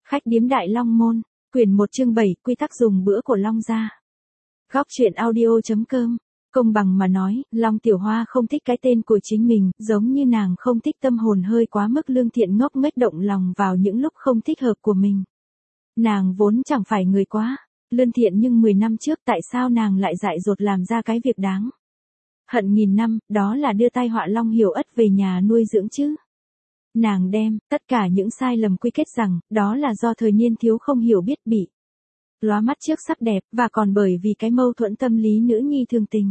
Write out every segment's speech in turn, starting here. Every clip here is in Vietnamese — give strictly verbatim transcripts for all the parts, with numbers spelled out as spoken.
Khách điếm Đại Long Môn, quyển một chương bảy, quy tắc dùng bữa của Long gia. Góc truyện audio.com. Công bằng mà nói, Long Tiểu Hoa không thích cái tên của chính mình, giống như nàng không thích tâm hồn hơi quá mức lương thiện ngốc nghếch động lòng vào những lúc không thích hợp của mình. Nàng vốn chẳng phải người quá lương thiện, nhưng mười năm trước tại sao nàng lại dại dột làm ra cái việc đáng hận nghìn năm, đó là đưa tai họa Long Hiểu Ất về nhà nuôi dưỡng chứ. Nàng đem tất cả những sai lầm quy kết rằng đó là do thời niên thiếu không hiểu biết, bị lóa mắt trước sắc đẹp, và còn bởi vì cái mâu thuẫn tâm lý nữ nhi thường tình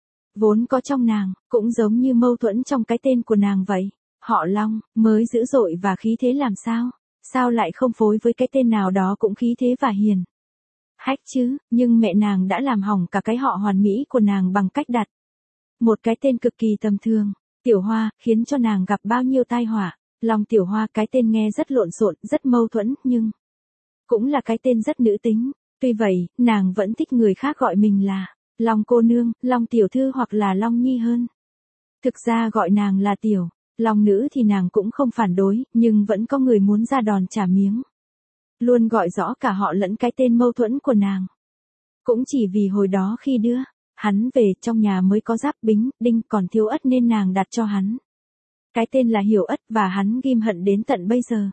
vốn có trong nàng, cũng giống như mâu thuẫn trong cái tên của nàng vậy. Họ Long mới dữ dội và khí thế làm sao, sao lại không phối với cái tên nào đó cũng khí thế và hiền hách chứ. Nhưng mẹ nàng đã làm hỏng cả cái họ hoàn mỹ của nàng bằng cách đặt một cái tên cực kỳ tầm thường, Tiểu Hoa, khiến cho nàng gặp bao nhiêu tai họa. Long Tiểu Hoa, cái tên nghe rất lộn xộn, rất mâu thuẫn, nhưng cũng là cái tên rất nữ tính. Tuy vậy, nàng vẫn thích người khác gọi mình là Long cô nương, Long tiểu thư hoặc là Long nhi hơn. Thực ra gọi nàng là Tiểu Long nữ thì nàng cũng không phản đối, nhưng vẫn có người muốn ra đòn trả miếng, luôn gọi rõ cả họ lẫn cái tên mâu thuẫn của nàng. Cũng chỉ vì hồi đó khi đưa hắn về, trong nhà mới có Giáp, Bính, Đinh, còn thiếu Ất nên nàng đặt cho hắn cái tên là Hiểu Ất, và hắn ghim hận đến tận bây giờ.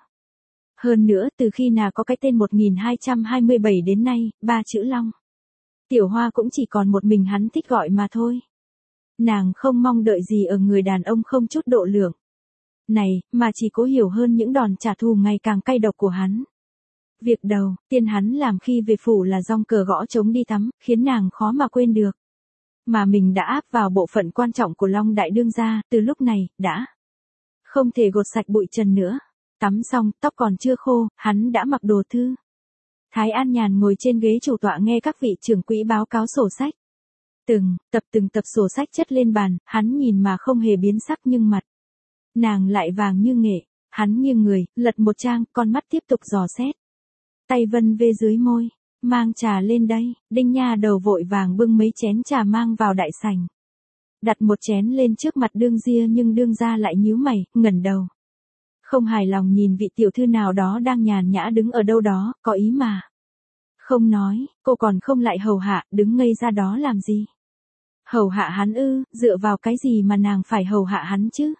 Hơn nữa, từ khi nào có cái tên một nghìn hai trăm hai mươi bảy đến nay, ba chữ Long Tiểu Hoa cũng chỉ còn một mình hắn thích gọi mà thôi. Nàng không mong đợi gì ở người đàn ông không chút độ lượng này, mà chỉ cố hiểu hơn những đòn trả thù ngày càng cay độc của hắn. Việc đầu tiên hắn làm khi về phủ là dong cờ gõ trống đi tắm, khiến nàng khó mà quên được. Mà mình đã áp vào bộ phận quan trọng của Long đại đương gia, từ lúc này, đã không thể gột sạch bụi trần nữa. Tắm xong, tóc còn chưa khô, hắn đã mặc đồ thư thái an nhàn ngồi trên ghế chủ tọa nghe các vị trưởng quỹ báo cáo sổ sách. Từng tập từng tập sổ sách chất lên bàn, hắn nhìn mà không hề biến sắc, nhưng mặt nàng lại vàng như nghệ. Hắn nghiêng người, lật một trang, con mắt tiếp tục dò xét. Tay vân vê dưới môi, mang trà lên đây. Đinh nha đầu vội vàng bưng mấy chén trà mang vào đại sảnh, đặt một chén lên trước mặt đương gia, nhưng đương gia lại nhíu mày, ngẩng đầu, không hài lòng nhìn vị tiểu thư nào đó đang nhàn nhã đứng ở đâu đó, có ý mà không nói. Cô còn không lại hầu hạ, đứng ngây ra đó làm gì? Hầu hạ hắn ư? Dựa vào cái gì mà nàng phải hầu hạ hắn chứ?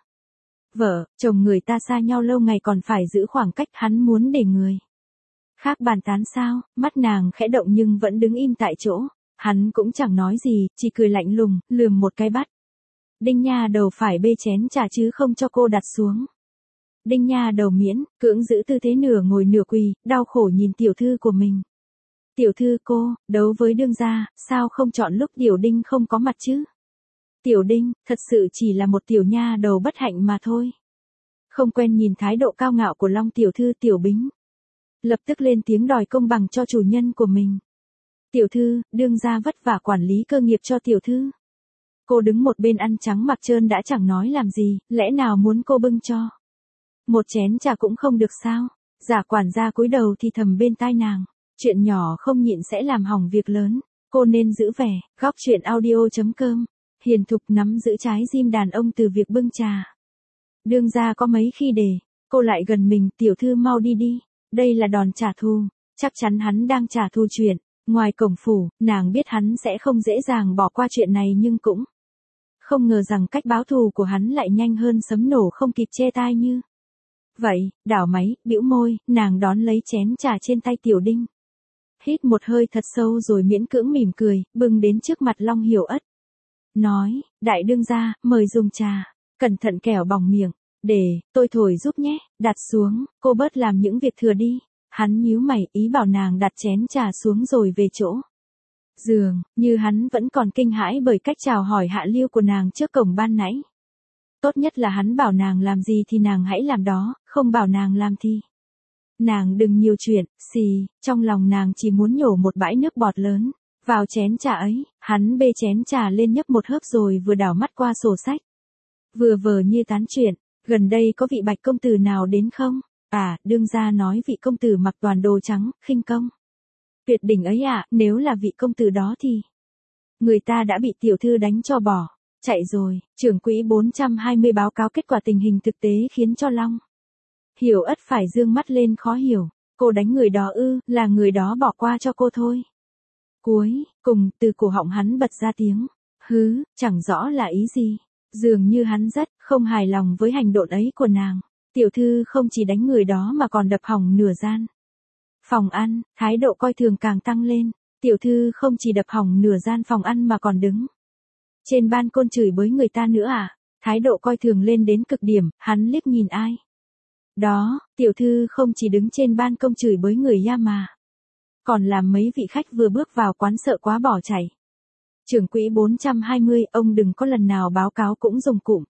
Vợ chồng người ta xa nhau lâu ngày còn phải giữ khoảng cách, hắn muốn để người khác bàn tán sao? Mắt nàng khẽ động nhưng vẫn đứng im tại chỗ. Hắn cũng chẳng nói gì, chỉ cười lạnh lùng, lườm một cái bắt Đinh nha đầu phải bê chén trà chứ không cho cô đặt xuống. Đinh nha đầu miễn cưỡng giữ tư thế nửa ngồi nửa quỳ, đau khổ nhìn tiểu thư của mình. Tiểu thư cô, đấu với đương gia, sao không chọn lúc Tiểu Đinh không có mặt chứ? Tiểu Đinh, thật sự chỉ là một tiểu nha đầu bất hạnh mà thôi. Không quen nhìn thái độ cao ngạo của Long tiểu thư. Tiểu Bính lập tức lên tiếng đòi công bằng cho chủ nhân của mình. Tiểu thư, đương gia vất vả quản lý cơ nghiệp cho tiểu thư. Cô đứng một bên ăn trắng mặc trơn đã chẳng nói làm gì, lẽ nào muốn cô bưng cho một chén trà cũng không được sao? Giả quản gia cúi đầu thì thầm bên tai nàng, chuyện nhỏ không nhịn sẽ làm hỏng việc lớn, cô nên giữ vẻ. Góc truyện audio.com. Hiền thục nắm giữ trái tim đàn ông từ việc bưng trà. Đương gia có mấy khi để cô lại gần mình, tiểu thư mau đi đi, đây là đòn trả thù. Chắc chắn hắn đang trả thù chuyện ngoài cổng phủ. Nàng biết hắn sẽ không dễ dàng bỏ qua chuyện này, nhưng cũng không ngờ rằng cách báo thù của hắn lại nhanh hơn sấm nổ không kịp che tai như vậy. Đảo máy, bĩu môi, nàng đón lấy chén trà trên tay Tiểu Đinh, hít một hơi thật sâu rồi miễn cưỡng mỉm cười, bưng đến trước mặt Long Hiểu Ất, nói, đại đương gia, mời dùng trà, cẩn thận kẻo bỏng miệng, để tôi thổi giúp nhé. Đặt xuống, cô bớt làm những việc thừa đi. Hắn nhíu mày, ý bảo nàng đặt chén trà xuống rồi về chỗ giường, như hắn vẫn còn kinh hãi bởi cách chào hỏi hạ lưu của nàng trước cổng ban nãy. Tốt nhất là hắn bảo nàng làm gì thì nàng hãy làm đó, không bảo nàng làm thì nàng đừng nhiều chuyện. Xì, trong lòng nàng chỉ muốn nhổ một bãi nước bọt lớn vào chén trà ấy. Hắn bê chén trà lên nhấp một hớp rồi vừa đảo mắt qua sổ sách, vừa vờ như tán chuyện. Gần đây có vị Bạch công tử nào đến không? À, đương gia nói vị công tử mặc toàn đồ trắng, khinh công tuyệt đỉnh ấy ạ. À, nếu là vị công tử đó thì người ta đã bị tiểu thư đánh cho bỏ chạy rồi. Trưởng quỹ bốn trăm hai mươi báo cáo kết quả tình hình thực tế khiến cho Long Hiểu Ất phải dương mắt lên khó hiểu. Cô đánh người đó ư, là người đó bỏ qua cho cô thôi. Cuối cùng, từ cổ họng hắn bật ra tiếng. Hứ, chẳng rõ là ý gì. Dường như hắn rất không hài lòng với hành động ấy của nàng. Tiểu thư không chỉ đánh người đó mà còn đập hỏng nửa gian phòng ăn, thái độ coi thường càng tăng lên. Tiểu thư không chỉ đập hỏng nửa gian phòng ăn mà còn đứng trên ban công chửi bới người ta nữa à? Thái độ coi thường lên đến cực điểm, hắn liếc nhìn ai. Đó, tiểu thư không chỉ đứng trên ban công chửi bới người ya mà. Còn làm mấy vị khách vừa bước vào quán sợ quá bỏ chạy. Trưởng quỹ bốn trăm hai mươi, ông đừng có lần nào báo cáo cũng dùng cụm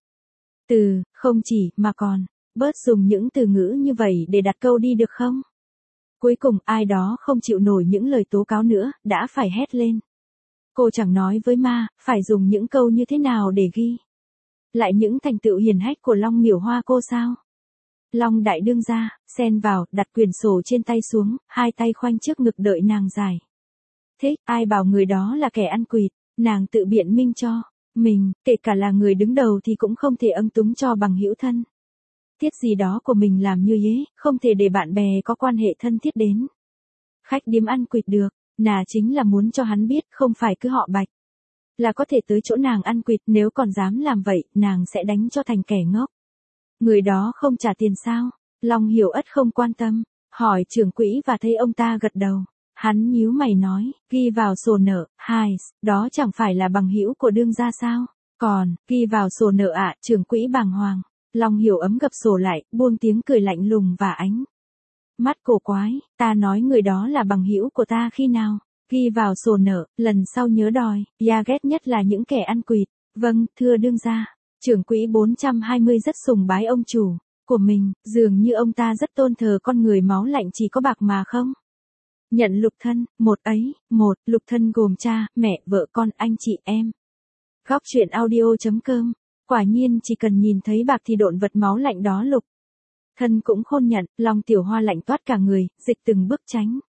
từ, không chỉ, mà còn, bớt dùng những từ ngữ như vậy để đặt câu đi được không? Cuối cùng ai đó không chịu nổi những lời tố cáo nữa, đã phải hét lên. Cô chẳng nói với ma, phải dùng những câu như thế nào để ghi lại những thành tựu hiển hách của Long Miểu Hoa cô sao? Long đại đương gia, xen vào, đặt quyển sổ trên tay xuống, hai tay khoanh trước ngực đợi nàng giải. Thế, ai bảo người đó là kẻ ăn quỵt, nàng tự biện minh cho mình, kể cả là người đứng đầu thì cũng không thể âng túng cho bằng hữu thân thiết gì đó của mình làm như thế, không thể để bạn bè có quan hệ thân thiết đến khách điếm ăn quỵt được. Nà chính là muốn cho hắn biết không phải cứ họ Bạch là có thể tới chỗ nàng ăn quỵt, nếu còn dám làm vậy, nàng sẽ đánh cho thành kẻ ngốc. Người đó không trả tiền sao? Long Hiểu Ất không quan tâm, hỏi trưởng quỹ và thấy ông ta gật đầu. Hắn nhíu mày nói, ghi vào sổ nợ, hai, đó chẳng phải là bằng hữu của đương gia sao? Còn, ghi vào sổ nợ ạ, trưởng quỹ bàng hoàng. Long Hiểu ấm gập sổ lại, buông tiếng cười lạnh lùng và ánh mắt cổ quái, ta nói người đó là bằng hữu của ta khi nào? Ghi vào sổ nợ, lần sau nhớ đòi, ya ghét nhất là những kẻ ăn quỵt. Vâng, thưa đương gia. Trưởng quỹ bốn trăm hai mươi rất sùng bái ông chủ của mình, dường như ông ta rất tôn thờ con người máu lạnh chỉ có bạc mà không? Nhận lục thân, một ấy, một, lục thân gồm cha, mẹ, vợ con, anh chị em. Góc truyện audio chấm com. Quả nhiên chỉ cần nhìn thấy bạc thì độn vật máu lạnh đó lục thân cũng khôn nhận. Long Tiểu Hoa lạnh toát cả người, dịch từng bước tránh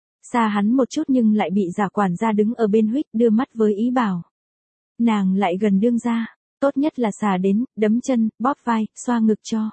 xa hắn một chút nhưng lại bị giả quản gia đứng ở bên huých đưa mắt với ý bảo nàng lại gần đương gia. Tốt nhất là xà đến, đấm chân, bóp vai, xoa ngực cho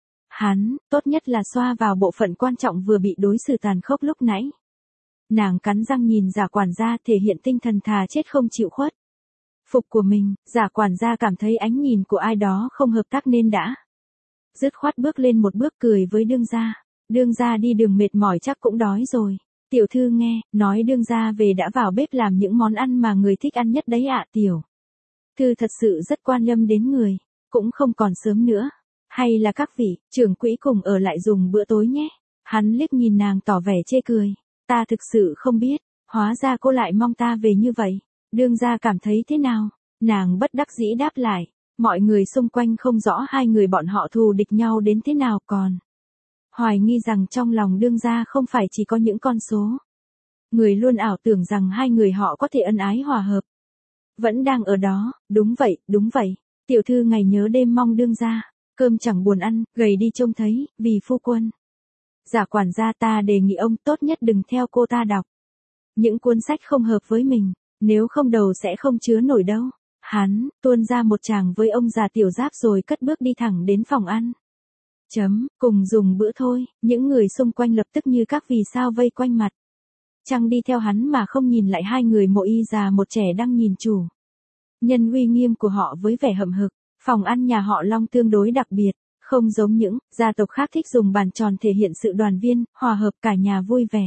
hắn, tốt nhất là xoa vào bộ phận quan trọng vừa bị đối xử tàn khốc lúc nãy. Nàng cắn răng nhìn giả quản gia thể hiện tinh thần thà chết không chịu khuất phục của mình. Giả quản gia cảm thấy ánh nhìn của ai đó không hợp tác nên đã dứt khoát bước lên một bước cười với đương gia. Đương gia đi đường mệt mỏi chắc cũng đói rồi. Tiểu thư nghe, nói đương gia về đã vào bếp làm những món ăn mà người thích ăn nhất đấy ạ. Tiểu thư thật sự rất quan tâm đến người, cũng không còn sớm nữa. Hay là các vị, trưởng quỹ cùng ở lại dùng bữa tối nhé. Hắn liếc nhìn nàng tỏ vẻ chê cười. Ta thực sự không biết, hóa ra cô lại mong ta về như vậy. Đương gia cảm thấy thế nào? Nàng bất đắc dĩ đáp lại. Mọi người xung quanh không rõ hai người bọn họ thù địch nhau đến thế nào còn hoài nghi rằng trong lòng đương gia không phải chỉ có những con số. Người luôn ảo tưởng rằng hai người họ có thể ân ái hòa hợp. Vẫn đang ở đó, đúng vậy, đúng vậy. Tiểu thư ngày nhớ đêm mong đương gia, cơm chẳng buồn ăn, gầy đi trông thấy, vì phu quân. Giả quản gia ta đề nghị ông tốt nhất đừng theo cô ta đọc những cuốn sách không hợp với mình, nếu không đầu sẽ không chứa nổi đâu. Hắn, tuôn ra một tràng với ông già Tiểu Giáp rồi cất bước đi thẳng đến phòng ăn. Chấm, cùng dùng bữa thôi, những người xung quanh lập tức như các vì sao vây quanh mặt. Trăng đi theo hắn mà không nhìn lại hai người mộ y già một trẻ đang nhìn chủ nhân uy nghiêm của họ với vẻ hậm hực. Phòng ăn nhà họ Long tương đối đặc biệt, không giống những gia tộc khác thích dùng bàn tròn thể hiện sự đoàn viên, hòa hợp cả nhà vui vẻ.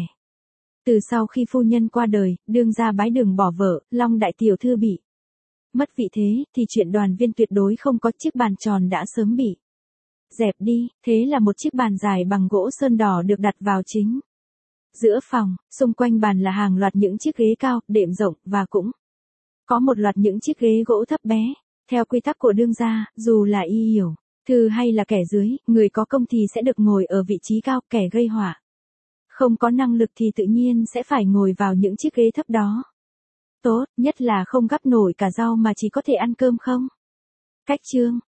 Từ sau khi phu nhân qua đời, đương gia bái đường bỏ vợ, Long đại tiểu thư bị mất vị thế, thì chuyện đoàn viên tuyệt đối không có chiếc bàn tròn đã sớm bị dẹp đi, thế là một chiếc bàn dài bằng gỗ sơn đỏ được đặt vào chính giữa phòng, xung quanh bàn là hàng loạt những chiếc ghế cao, đệm rộng, và cũng có một loạt những chiếc ghế gỗ thấp bé. Theo quy tắc của đương gia, dù là y hiểu thư hay là kẻ dưới, người có công thì sẽ được ngồi ở vị trí cao, kẻ gây họa không có năng lực thì tự nhiên sẽ phải ngồi vào những chiếc ghế thấp đó. Tốt nhất là không gắp nổi cả rau mà chỉ có thể ăn cơm không. Cách chương